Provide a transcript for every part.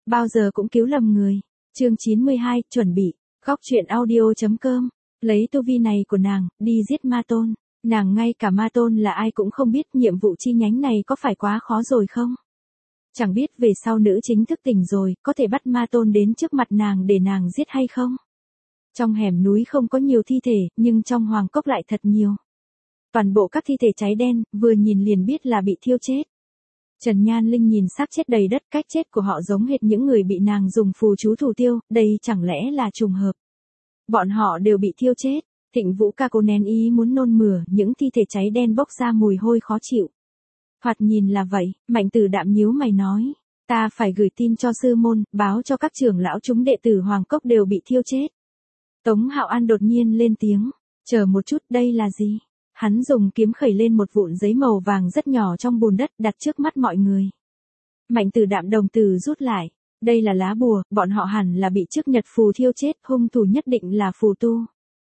bao giờ cũng cứu lầm người. Chương 92, chuẩn bị. Góc truyện audio.com. Lấy tu vi này của nàng, đi giết ma tôn. Nàng ngay cả ma tôn là ai cũng không biết, nhiệm vụ chi nhánh này có phải quá khó rồi không? Chẳng biết về sau nữ chính thức tỉnh rồi, có thể bắt ma tôn đến trước mặt nàng để nàng giết hay không? Trong hẻm núi không có nhiều thi thể, nhưng trong hoàng cốc lại thật nhiều. Toàn bộ các thi thể cháy đen, vừa nhìn liền biết là bị thiêu chết. Trần Nhan Linh nhìn xác chết đầy đất, cách chết của họ giống hệt những người bị nàng dùng phù chú thủ tiêu, đây chẳng lẽ là trùng hợp. Bọn họ đều bị thiêu chết. Thịnh Vũ ca cố nén ý muốn nôn mửa, những thi thể cháy đen bốc ra mùi hôi khó chịu. Thoạt nhìn là vậy, Mạnh Tử Đạm nhíu mày nói, ta phải gửi tin cho sư môn, báo cho các trưởng lão chúng đệ tử Hoàng Cốc đều bị thiêu chết. Tống Hạo An đột nhiên lên tiếng, chờ một chút, đây là gì? Hắn dùng kiếm khẩy lên một vụn giấy màu vàng rất nhỏ trong bùn đất, đặt trước mắt mọi người. Mạnh Tử Đạm đồng tử rút lại, đây là lá bùa, bọn họ hẳn là bị trước nhật phù thiêu chết, hung thủ nhất định là phù tu.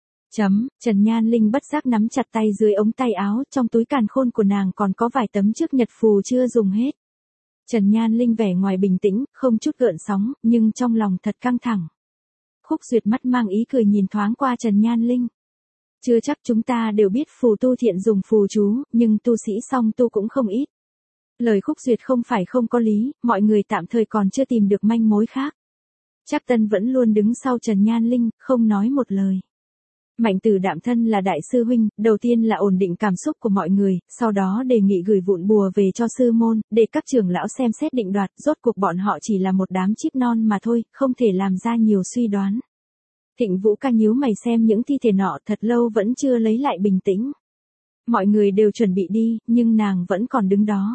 Trần Nhan Linh bất giác nắm chặt tay dưới ống tay áo, trong túi càn khôn của nàng còn có vài tấm trước nhật phù chưa dùng hết. Trần Nhan Linh vẻ ngoài bình tĩnh, không chút gợn sóng, nhưng trong lòng thật căng thẳng. Khúc Duyệt mắt mang ý cười nhìn thoáng qua Trần Nhan Linh. Chưa chắc chúng ta đều biết phù tu thiện dùng phù chú, nhưng tu sĩ song tu cũng không ít. Lời Khúc Duyệt không phải không có lý, mọi người tạm thời còn chưa tìm được manh mối khác. Trác Tân vẫn luôn đứng sau Trần Nhan Linh, không nói một lời. Mạnh Tử Đạm thân là đại sư huynh, đầu tiên là ổn định cảm xúc của mọi người, sau đó đề nghị gửi vụn bùa về cho sư môn, để các trưởng lão xem xét định đoạt, rốt cuộc bọn họ chỉ là một đám chip non mà thôi, không thể làm ra nhiều suy đoán. Thịnh Vũ ca nhíu mày xem những thi thể nọ thật lâu vẫn chưa lấy lại bình tĩnh. Mọi người đều chuẩn bị đi, nhưng nàng vẫn còn đứng đó.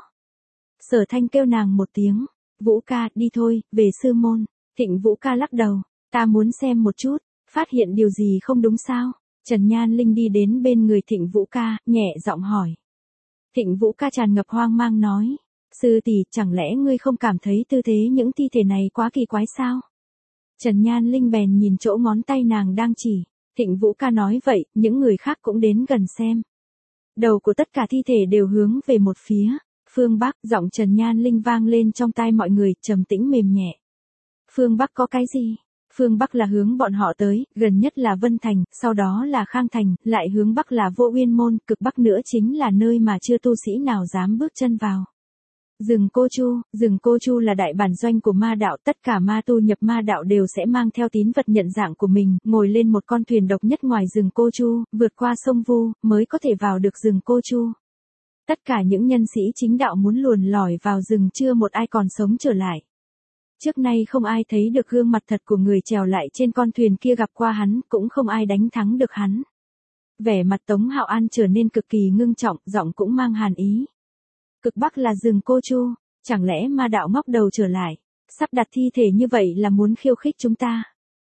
Sở Thanh kêu nàng một tiếng, Vũ ca, đi thôi, về sư môn. Thịnh Vũ ca lắc đầu, ta muốn xem một chút. Phát hiện điều gì không đúng sao? Trần Nhan Linh đi đến bên người Thịnh Vũ ca, nhẹ giọng hỏi. Thịnh Vũ ca tràn ngập hoang mang nói, sư tỷ, chẳng lẽ ngươi không cảm thấy tư thế những thi thể này quá kỳ quái sao? Trần Nhan Linh bèn nhìn chỗ ngón tay nàng đang chỉ. Thịnh Vũ ca nói vậy, những người khác cũng đến gần xem. Đầu của tất cả thi thể đều hướng về một phía. Phương Bắc, giọng Trần Nhan Linh vang lên trong tai mọi người, trầm tĩnh mềm nhẹ. Phương Bắc có cái gì? Phương Bắc là hướng bọn họ tới, gần nhất là Vân Thành, sau đó là Khang Thành, lại hướng Bắc là Vô Uyên Môn, cực Bắc nữa chính là nơi mà chưa tu sĩ nào dám bước chân vào. Rừng Cô Chu là đại bản doanh của ma đạo, tất cả ma tu nhập ma đạo đều sẽ mang theo tín vật nhận dạng của mình, ngồi lên một con thuyền độc nhất ngoài rừng Cô Chu, vượt qua sông Vu, mới có thể vào được rừng Cô Chu. Tất cả những nhân sĩ chính đạo muốn luồn lỏi vào rừng chưa một ai còn sống trở lại. Trước nay không ai thấy được gương mặt thật của người trèo lại trên con thuyền kia gặp qua hắn, cũng không ai đánh thắng được hắn. Vẻ mặt Tống Hạo An trở nên cực kỳ ngưng trọng, giọng cũng mang hàn ý. Cực Bắc là rừng Cô Chu, chẳng lẽ ma đạo ngóc đầu trở lại, sắp đặt thi thể như vậy là muốn khiêu khích chúng ta.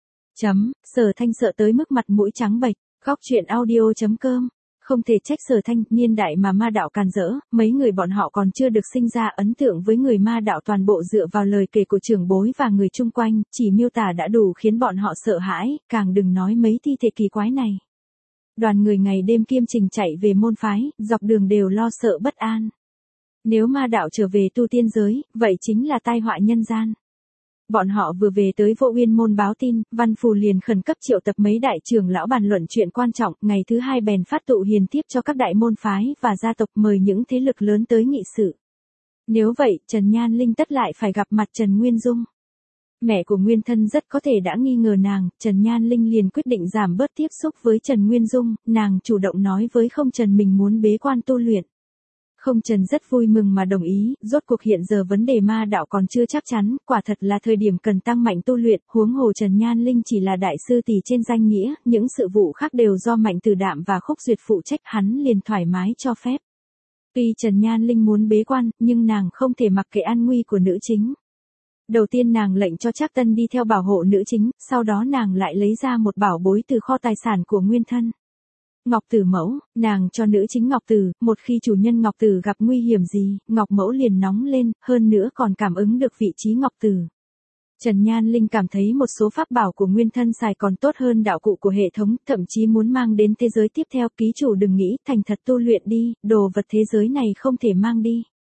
Sở Thanh sợ tới mức mặt mũi trắng bệch, góc truyện audio.com. Không thể trách Sở Thanh, niên đại mà ma đạo càn rỡ, mấy người bọn họ còn chưa được sinh ra, ấn tượng với người ma đạo toàn bộ dựa vào lời kể của trưởng bối và người chung quanh, chỉ miêu tả đã đủ khiến bọn họ sợ hãi, càng đừng nói mấy thi thể kỳ quái này. Đoàn người ngày đêm kiêm trình chạy về môn phái, dọc đường đều lo sợ bất an. Nếu ma đạo trở về tu tiên giới, vậy chính là tai họa nhân gian. Bọn họ vừa về tới Vô Uyên Môn báo tin, Văn Phù liền khẩn cấp triệu tập mấy đại trưởng lão bàn luận chuyện quan trọng, ngày thứ hai bèn phát tụ hiền tiếp cho các đại môn phái và gia tộc, mời những thế lực lớn tới nghị sự. Nếu vậy, Trần Nhan Linh tất lại phải gặp mặt Trần Nguyên Dung. Mẹ của Nguyên Thân rất có thể đã nghi ngờ nàng, Trần Nhan Linh liền quyết định giảm bớt tiếp xúc với Trần Nguyên Dung, nàng chủ động nói với Không Trần mình muốn bế quan tu luyện. Không Trần rất vui mừng mà đồng ý, rốt cuộc hiện giờ vấn đề ma đạo còn chưa chắc chắn, quả thật là thời điểm cần tăng mạnh tu luyện, huống hồ Trần Nhan Linh chỉ là đại sư tỷ trên danh nghĩa, những sự vụ khác đều do Mạnh Tử Đạm và Khúc Duyệt phụ trách, hắn liền thoải mái cho phép. Tuy Trần Nhan Linh muốn bế quan, nhưng nàng không thể mặc kệ an nguy của nữ chính. Đầu tiên nàng lệnh cho Trác Tân đi theo bảo hộ nữ chính, sau đó nàng lại lấy ra một bảo bối từ kho tài sản của Nguyên Thân. Ngọc Tử Mẫu, nàng cho nữ chính Ngọc Tử, một khi chủ nhân Ngọc Tử gặp nguy hiểm gì, Ngọc Mẫu liền nóng lên, hơn nữa còn cảm ứng được vị trí Ngọc Tử. Trần Nhan Linh cảm thấy một số pháp bảo của Nguyên Thân xài còn tốt hơn đạo cụ của hệ thống, thậm chí muốn mang đến thế giới tiếp theo, ký chủ đừng nghĩ, thành thật tu luyện đi, đồ vật thế giới này không thể mang đi.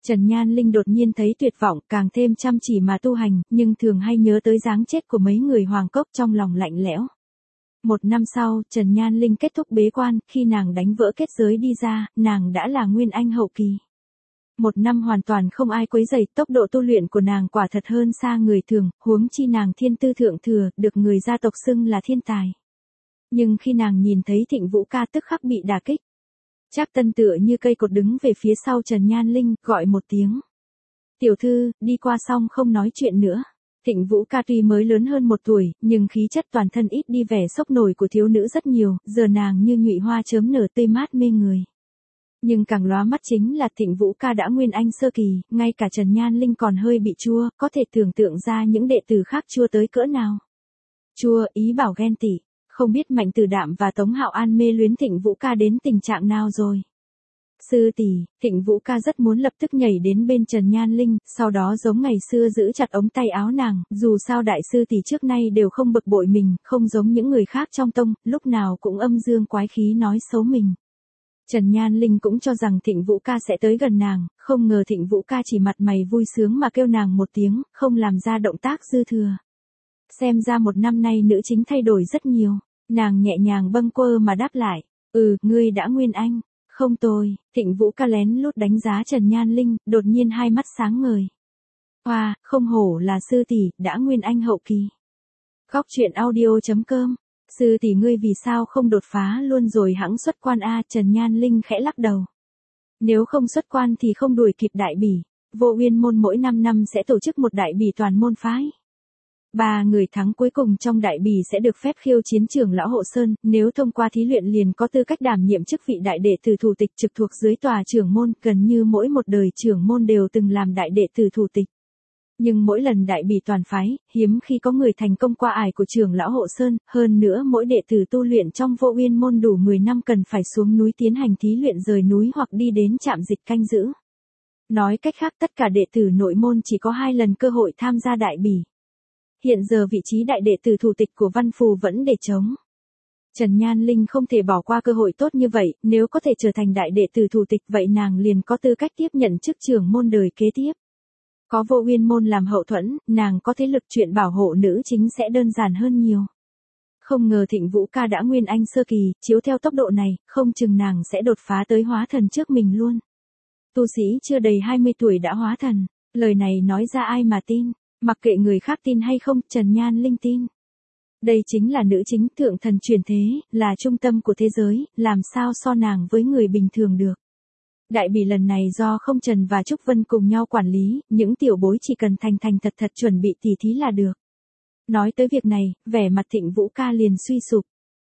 Trần Nhan Linh đột nhiên thấy tuyệt vọng, càng thêm chăm chỉ mà tu hành, nhưng thường hay nhớ tới dáng chết của mấy người hoàng cốc, trong lòng lạnh lẽo. Một năm sau, Trần Nhan Linh kết thúc bế quan, khi nàng đánh vỡ kết giới đi ra, nàng đã là Nguyên Anh hậu kỳ. Một năm hoàn toàn không ai quấy rầy, tốc độ tu luyện của nàng quả thật hơn xa người thường, huống chi nàng thiên tư thượng thừa, được người gia tộc xưng là thiên tài. Nhưng khi nàng nhìn thấy Thịnh Vũ ca tức khắc bị đả kích. Trác Tân tựa như cây cột đứng về phía sau Trần Nhan Linh, gọi một tiếng. Tiểu thư, đi qua xong không nói chuyện nữa. Thịnh Vũ ca tuy mới lớn hơn 1 tuổi, nhưng khí chất toàn thân ít đi vẻ sốc nổi của thiếu nữ rất nhiều, giờ nàng như nhụy hoa chớm nở tươi mát mê người. Nhưng càng lóa mắt chính là Thịnh Vũ ca đã Nguyên Anh sơ kỳ, ngay cả Trần Nhan Linh còn hơi bị chua, có thể tưởng tượng ra những đệ tử khác chua tới cỡ nào. Chua, ý bảo ghen tị, không biết Mạnh Tử Đạm và Tống Hạo An mê luyến Thịnh Vũ ca đến tình trạng nào rồi. Sư tỷ, Thịnh Vũ ca rất muốn lập tức nhảy đến bên Trần Nhan Linh, sau đó giống ngày xưa giữ chặt ống tay áo nàng, dù sao đại sư tỷ trước nay đều không bực bội mình, không giống những người khác trong tông, lúc nào cũng âm dương quái khí nói xấu mình. Trần Nhan Linh cũng cho rằng Thịnh Vũ ca sẽ tới gần nàng, không ngờ Thịnh Vũ ca chỉ mặt mày vui sướng mà kêu nàng một tiếng, không làm ra động tác dư thừa. Xem ra 1 năm nay nữ chính thay đổi rất nhiều, nàng nhẹ nhàng bâng quơ mà đáp lại, ngươi đã Nguyên Anh. Không tồi, Thịnh Vũ ca lén lút đánh giá Trần Nhan Linh, đột nhiên hai mắt sáng ngời. Wow, không hổ là sư tỷ, đã Nguyên Anh hậu kỳ. Góc truyện audio.com, sư tỷ ngươi vì sao không đột phá luôn rồi hẵng xuất quan a? Trần Nhan Linh khẽ lắc đầu. Nếu không xuất quan thì không đuổi kịp đại bỉ, Vô Uyên môn mỗi 5 năm sẽ tổ chức một đại bỉ toàn môn phái. 3 người thắng cuối cùng trong đại bỉ sẽ được phép khiêu chiến trưởng lão Hộ Sơn, nếu thông qua thí luyện liền có tư cách đảm nhiệm chức vị đại đệ tử thủ tịch trực thuộc dưới tòa trưởng môn, gần như mỗi một đời trưởng môn đều từng làm đại đệ tử thủ tịch. Nhưng mỗi lần đại bỉ toàn phái, hiếm khi có người thành công qua ải của trưởng lão Hộ Sơn, hơn nữa mỗi đệ tử tu luyện trong Vô Uyên môn đủ 10 năm cần phải xuống núi tiến hành thí luyện rời núi hoặc đi đến trạm dịch canh giữ. Nói cách khác tất cả đệ tử nội môn chỉ có 2 lần cơ hội tham gia đại bỉ. Hiện giờ vị trí đại đệ tử thủ tịch của Văn Phù vẫn để trống. Trần Nhan Linh không thể bỏ qua cơ hội tốt như vậy, nếu có thể trở thành đại đệ tử thủ tịch vậy nàng liền có tư cách tiếp nhận chức trưởng môn đời kế tiếp. Có Vô Uyên môn làm hậu thuẫn, nàng có thế lực chuyện bảo hộ nữ chính sẽ đơn giản hơn nhiều. Không ngờ Thịnh Vũ ca đã Nguyên Anh sơ kỳ, chiếu theo tốc độ này, không chừng nàng sẽ đột phá tới hóa thần trước mình luôn. Tu sĩ chưa đầy 20 tuổi đã hóa thần, lời này nói ra ai mà tin. Mặc kệ người khác tin hay không, Trần Nhan Linh tin. Đây chính là nữ chính thượng thần truyền thế, là trung tâm của thế giới, làm sao so nàng với người bình thường được. Đại bỉ lần này do Không Trần và Trúc Vân cùng nhau quản lý, những tiểu bối chỉ cần thành thành thật thật chuẩn bị tỉ thí là được. Nói tới việc này, vẻ mặt Thịnh Vũ ca liền suy sụp.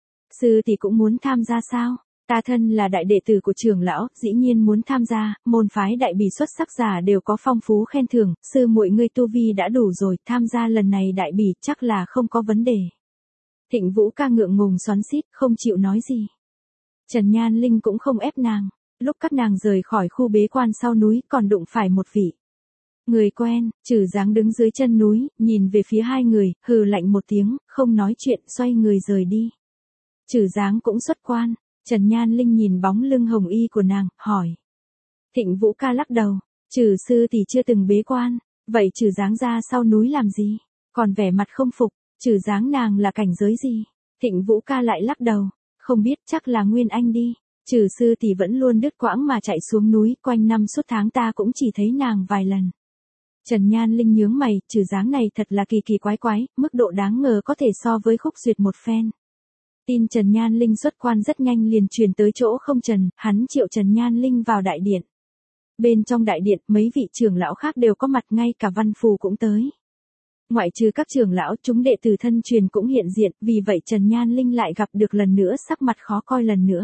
Sư tỷ cũng muốn tham gia sao? Ta thân là đại đệ tử của trưởng lão, dĩ nhiên muốn tham gia, môn phái đại bỉ xuất sắc giả đều có phong phú khen thưởng, sư muội ngươi tu vi đã đủ rồi, tham gia lần này đại bỉ chắc là không có vấn đề. Thịnh Vũ ca ngượng ngùng xoắn xít, không chịu nói gì. Trần Nhan Linh cũng không ép nàng, lúc các nàng rời khỏi khu bế quan sau núi còn đụng phải một vị người quen, Trử Giáng đứng dưới chân núi, nhìn về phía 2 người, hừ lạnh một tiếng, không nói chuyện, xoay người rời đi. Trử Giáng cũng xuất quan. Trần Nhan Linh nhìn bóng lưng hồng y của nàng, hỏi. Thịnh Vũ ca lắc đầu, Trử sư tỷ chưa từng bế quan, vậy Trử Giáng ra sau núi làm gì? Còn vẻ mặt không phục, Trử Giáng nàng là cảnh giới gì? Thịnh Vũ ca lại lắc đầu, không biết, chắc là Nguyên Anh đi. Trử sư tỷ vẫn luôn đứt quãng mà chạy xuống núi, quanh năm suốt tháng ta cũng chỉ thấy nàng vài lần. Trần Nhan Linh nhướng mày, Trử Giáng này thật là kỳ kỳ quái quái, mức độ đáng ngờ có thể so với Khúc Duyệt một phen. Tin Trần Nhan Linh xuất quan rất nhanh liền truyền tới chỗ Không Trần, hắn triệu Trần Nhan Linh vào đại điện. Bên trong đại điện, mấy vị trưởng lão khác đều có mặt, ngay cả Văn Phù cũng tới. Ngoại trừ các trưởng lão, chúng đệ tử thân truyền cũng hiện diện, vì vậy Trần Nhan Linh lại gặp được lần nữa, sắc mặt khó coi lần nữa.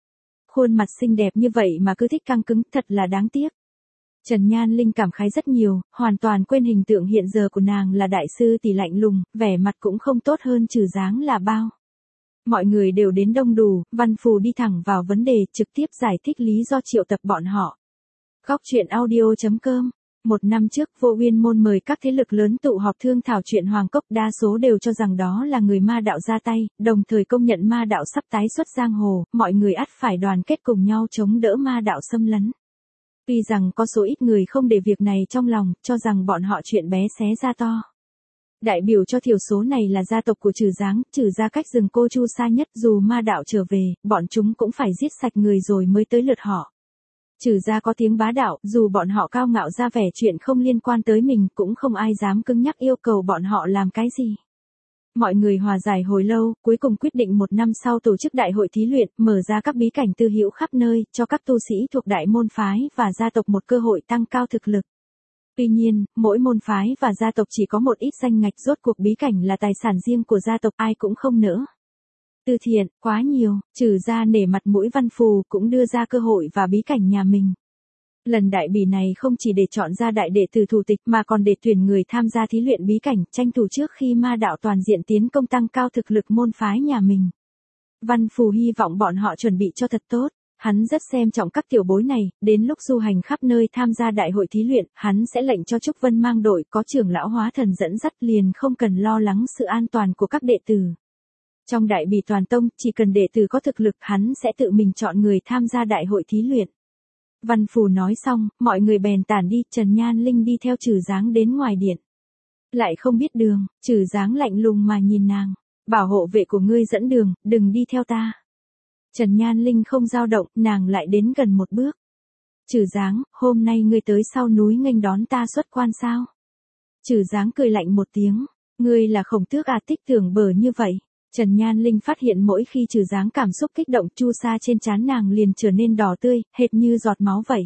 Khuôn mặt xinh đẹp như vậy mà cứ thích căng cứng, thật là đáng tiếc. Trần Nhan Linh cảm khái rất nhiều, hoàn toàn quên hình tượng hiện giờ của nàng là đại sư tỷ lạnh lùng, vẻ mặt cũng không tốt hơn Trử Giáng là bao. Mọi người đều đến đông đủ, Văn Phù đi thẳng vào vấn đề, trực tiếp giải thích lý do triệu tập bọn họ. Góc truyện audio.com. 1 năm trước, Vô Uyên môn mời các thế lực lớn tụ họp thương thảo chuyện Hoàng Cốc, đa số đều cho rằng đó là người ma đạo ra tay, đồng thời công nhận ma đạo sắp tái xuất giang hồ, mọi người ắt phải đoàn kết cùng nhau chống đỡ ma đạo xâm lấn. Tuy rằng có số ít người không để việc này trong lòng, cho rằng bọn họ chuyện bé xé ra to. Đại biểu cho thiểu số này là gia tộc của Trừ Giáng, Trừ gia cách rừng Cô Chu xa nhất, dù ma đạo trở về, bọn chúng cũng phải giết sạch người rồi mới tới lượt họ. Trừ gia có tiếng bá đạo, dù bọn họ cao ngạo ra vẻ chuyện không liên quan tới mình, cũng không ai dám cứng nhắc yêu cầu bọn họ làm cái gì. Mọi người hòa giải hồi lâu, cuối cùng quyết định 1 năm sau tổ chức đại hội thí luyện, mở ra các bí cảnh tư hữu khắp nơi, cho các tu sĩ thuộc đại môn phái và gia tộc một cơ hội tăng cao thực lực. Tuy nhiên, mỗi môn phái và gia tộc chỉ có một ít danh ngạch, rốt cuộc bí cảnh là tài sản riêng của gia tộc, ai cũng không nỡ. Từ thiện, quá nhiều, Trừ gia nể mặt mũi Văn Phù cũng đưa ra cơ hội và bí cảnh nhà mình. Lần đại bỉ này không chỉ để chọn ra đại đệ tử thủ tịch mà còn để tuyển người tham gia thí luyện bí cảnh, tranh thủ trước khi ma đạo toàn diện tiến công tăng cao thực lực môn phái nhà mình. Văn Phù hy vọng bọn họ chuẩn bị cho thật tốt. Hắn rất xem trọng các tiểu bối này, đến lúc du hành khắp nơi tham gia đại hội thí luyện, hắn sẽ lệnh cho Trúc Vân mang đội có trưởng lão hóa thần dẫn dắt, liền không cần lo lắng sự an toàn của các đệ tử. Trong đại bỉ toàn tông, chỉ cần đệ tử có thực lực, hắn sẽ tự mình chọn người tham gia đại hội thí luyện. Văn Phù nói xong, mọi người bèn tản đi, Trần Nhan Linh đi theo Trừ Giáng đến ngoài điện. Lại không biết đường, Trừ Giáng lạnh lùng mà nhìn nàng. Bảo hộ vệ của ngươi dẫn đường, đừng đi theo ta. Trần Nhan Linh không dao động, nàng lại đến gần một bước. Trừ Giáng, hôm nay ngươi tới sau núi nghênh đón ta xuất quan sao? Trừ Giáng cười lạnh một tiếng. Ngươi là Khổng Tước à, tích tưởng bở như vậy. Trần Nhan Linh phát hiện mỗi khi Trừ Giáng cảm xúc kích động, chu sa trên trán nàng liền trở nên đỏ tươi, hệt như giọt máu vậy.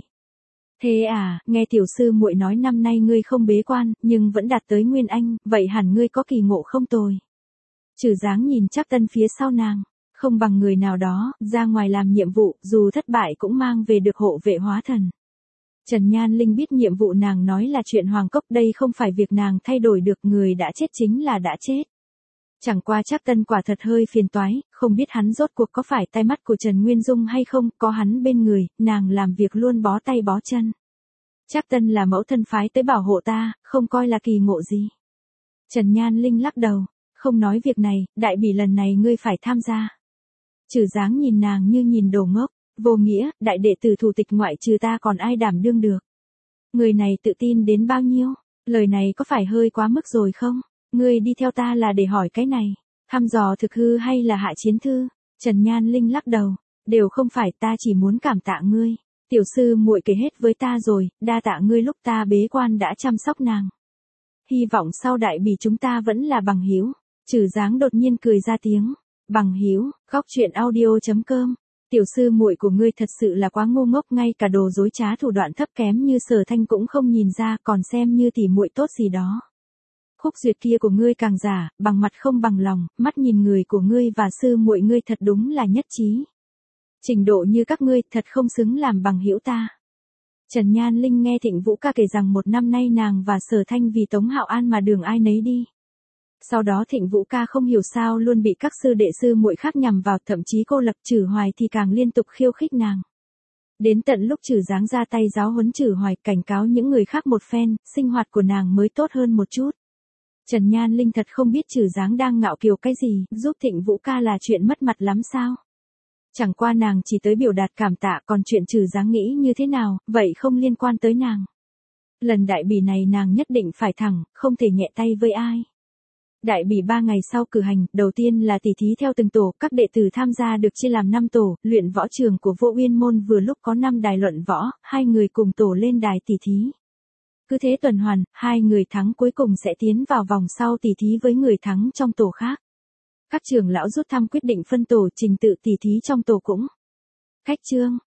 Thế à, nghe tiểu sư muội nói năm nay ngươi không bế quan, nhưng vẫn đạt tới Nguyên Anh, vậy hẳn ngươi có kỳ ngộ không tồi. Trừ Giáng nhìn Trác Tân phía sau nàng, không bằng người nào đó, ra ngoài làm nhiệm vụ, dù thất bại cũng mang về được hộ vệ hóa thần. Trần Nhan Linh biết nhiệm vụ nàng nói là chuyện Hoàng Cốc, đây không phải việc nàng thay đổi được, người đã chết chính là đã chết. Chẳng qua Trác Tân quả thật hơi phiền toái, không biết hắn rốt cuộc có phải tai mắt của Trần Nguyên Dung hay không, có hắn bên người, nàng làm việc luôn bó tay bó chân. Trác Tân là mẫu thân phái tới bảo hộ ta, không coi là kỳ ngộ gì. Trần Nhan Linh lắc đầu, không nói việc này, đại bỉ lần này ngươi phải tham gia. Trừ Giáng nhìn nàng như nhìn đồ ngốc, vô nghĩa, đại đệ tử thủ tịch ngoại trừ ta còn ai đảm đương được. Người này tự tin đến bao nhiêu, lời này có phải hơi quá mức rồi không? Ngươi đi theo ta là để hỏi cái này, thăm dò thực hư hay là hạ chiến thư? Trần Nhan Linh lắc đầu, đều không phải, ta chỉ muốn cảm tạ ngươi. Tiểu sư muội kể hết với ta rồi, đa tạ ngươi lúc ta bế quan đã chăm sóc nàng. Hy vọng sau đại bỉ chúng ta vẫn là bằng hữu. Trừ Giáng đột nhiên cười ra tiếng. Bằng hữu, góc chuyện audio.com. Tiểu sư muội của ngươi thật sự là quá ngu ngốc, ngay cả đồ dối trá thủ đoạn thấp kém như Sở Thanh cũng không nhìn ra, còn xem như tỉ muội tốt gì đó. Khúc duyệt kia của ngươi càng giả, bằng mặt không bằng lòng, mắt nhìn người của ngươi và sư muội ngươi thật đúng là nhất trí. Trình độ như các ngươi thật không xứng làm bằng hữu ta. Trần Nhan Linh nghe Thịnh Vũ ca kể rằng 1 năm nay nàng và Sở Thanh vì Tống Hạo An mà đường ai nấy đi. Sau đó Thịnh Vũ ca không hiểu sao luôn bị các sư đệ sư muội khác nhằm vào, thậm chí cô Lập Trử Hoài thì càng liên tục khiêu khích nàng. Đến tận lúc Trừ Giáng ra tay giáo huấn Trử Hoài, cảnh cáo những người khác một phen, sinh hoạt của nàng mới tốt hơn một chút. Trần Nhan Linh thật không biết Trừ Giáng đang ngạo kiều cái gì, giúp Thịnh Vũ ca là chuyện mất mặt lắm sao? Chẳng qua nàng chỉ tới biểu đạt cảm tạ, còn chuyện Trừ Giáng nghĩ như thế nào, vậy không liên quan tới nàng. Lần đại bỉ này nàng nhất định phải thẳng, không thể nhẹ tay với ai. Đại bỉ 3 ngày sau cử hành, đầu tiên là tỷ thí theo từng tổ, các đệ tử tham gia được chia làm 5 tổ, luyện võ trường của Vô Uyên môn vừa lúc có 5 đài luận võ, 2 người cùng tổ lên đài tỷ thí. Cứ thế tuần hoàn, 2 người thắng cuối cùng sẽ tiến vào vòng sau tỷ thí với người thắng trong tổ khác. Các trưởng lão rút thăm quyết định phân tổ, trình tự tỷ thí trong tổ cũng. Cách chương